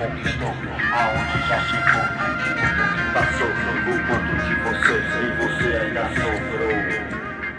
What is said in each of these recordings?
conquistou, aonde já chegou, o que passou, o quanto que você ainda sofreu.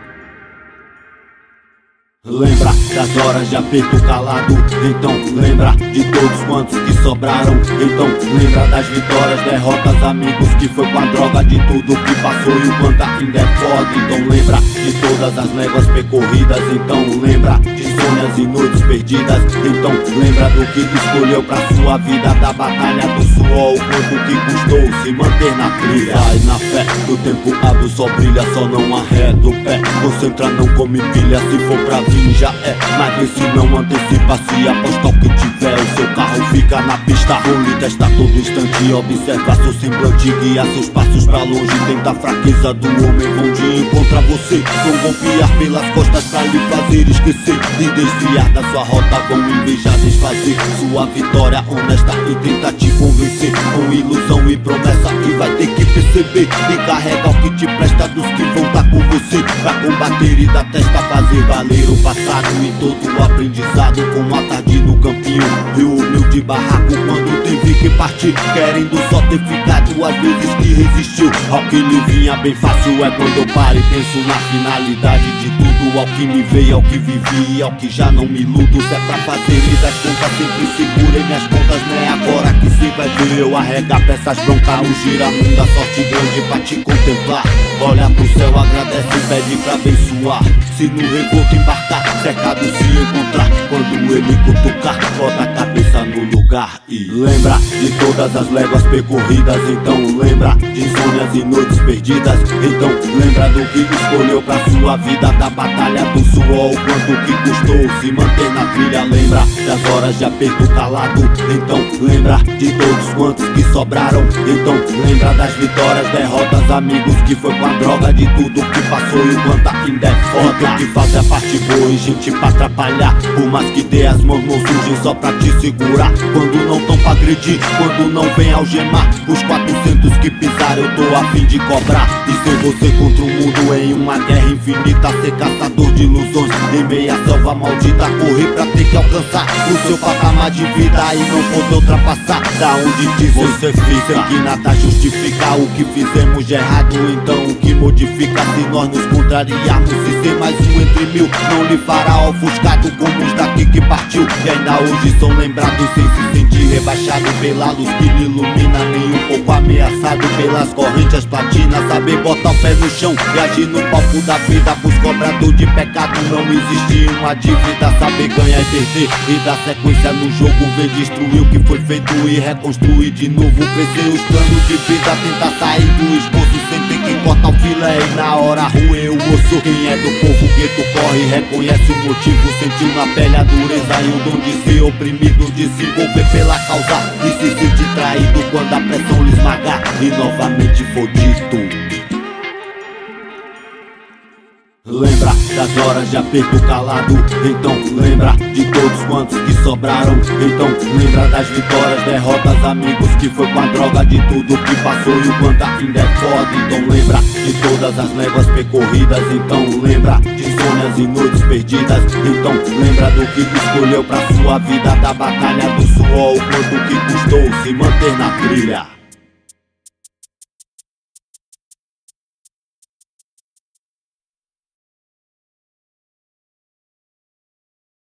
Lembra das horas de aperto calado, então lembra de todos quantos que sobraram. Então lembra das vitórias, derrotas, amigos que foi com a droga, de tudo que passou e o quanto ainda é foda. Então lembra de todas as léguas percorridas, então lembra de sonhos e noites perdidas. Então lembra do que escolheu pra sua vida, da batalha do suor, o quanto que custou se manter na trilha. Vai na fé, que o tempo abre, só brilha, só não arreda o pé. Concentra, não come pilha, se for pra vir já é, mas vê se não antecipa, se aposta o que tiver, o seu carro fica na pista. Role, testa todo instante, observa seu semblante, guia seus passos pra longe, tenta a fraqueza do homem, vão de encontrar você, vão golpear pelas costas pra lhe fazer esquecer e desviar da sua rota, vão invejar, desfazer sua vitória honesta e tentar te convencer com ilusão e promessa, e vai ter que perceber e carregar o que te presta dos que vão estar com você pra combater e da testa fazer valer o passado e todo o aprendizado, como a tarde no campinho e o humilde barraco quando teve que partir, querendo só ter ficado às vezes que resistiu ao que lhe vinha bem fácil. É quando eu paro e penso na finalidade de tudo, ao que me veio, ao que vivi, ao que já não me iludo. Se é pra fazer e das contas sempre segurei minhas contas, não é agora que se vai ver eu arregar peças broncas no giramundo, a sorte grande pra te contemplar. Olha pro céu, agradece e pede pra abençoar. Se no revolto embarcar, cercado se encontrar, quando ele cutucar, bota a cabeça no lugar e lembra de todas as léguas percorridas. Então lembra de sonhos e noites perdidas. Então lembra do que escolheu pra sua vida, da batalha do suor, o quanto que custou se manter na trilha. Lembra das horas de aperto calado. Então lembra de todos quantos que sobraram. Então lembra das vitórias, derrotas, amigos que foi com a droga, de tudo que passou e o quanto ainda é foda. Que faz a parte boa e gente pra atrapalhar, por mais que dê as mãos não surgem só pra te segurar. Quando não tão pra agredir, quando não vem algemar, os 400 que pisaram eu tô a fim de cobrar. E ser você contra o mundo em uma guerra infinita, ser caçador de ilusões em meia selva maldita, correr pra ter que alcançar o seu patamar de vida e não poder ultrapassar. Da onde diz você fica, que nada justifica o que fizemos de errado. Então o que modifica se nós nos contrariarmos, se ser mais um entre mil não lhe fará ofuscado como os daqui que partiu, e ainda hoje são lembrados sem se sentir rebaixado pela luz que lhe ilumina, nem um pouco ameaçado pelas correntes platinas. Saber botar o pé no chão e agir no palco da vida, pros cobrador de pecado não existe uma dívida. Saber ganhar e perder e dar sequência no jogo, ver destruir o que foi feito e reconstruir de novo, crescer os planos de vida, tentar sair do esboço sem ter que cortar o filé e na hora roer o osso. Quem é do povo gueto corre, reconhece o motivo, sentiu na pele a dureza e o dom de ser oprimido, de se envolver pela causa e se sentir traído quando a pressão lhe esmagar e novamente for dito. Lembra das horas de aperto calado. Então lembra de todos quantos que sobraram. Então lembra das vitórias, derrotas, amigos que foi com a droga, de tudo que passou e o quanto ainda é foda. Então lembra de todas as léguas percorridas. Então lembra de sonhos e noites perdidas. Então lembra do que escolheu pra sua vida, da batalha do suor, o quanto que custou se manter na trilha.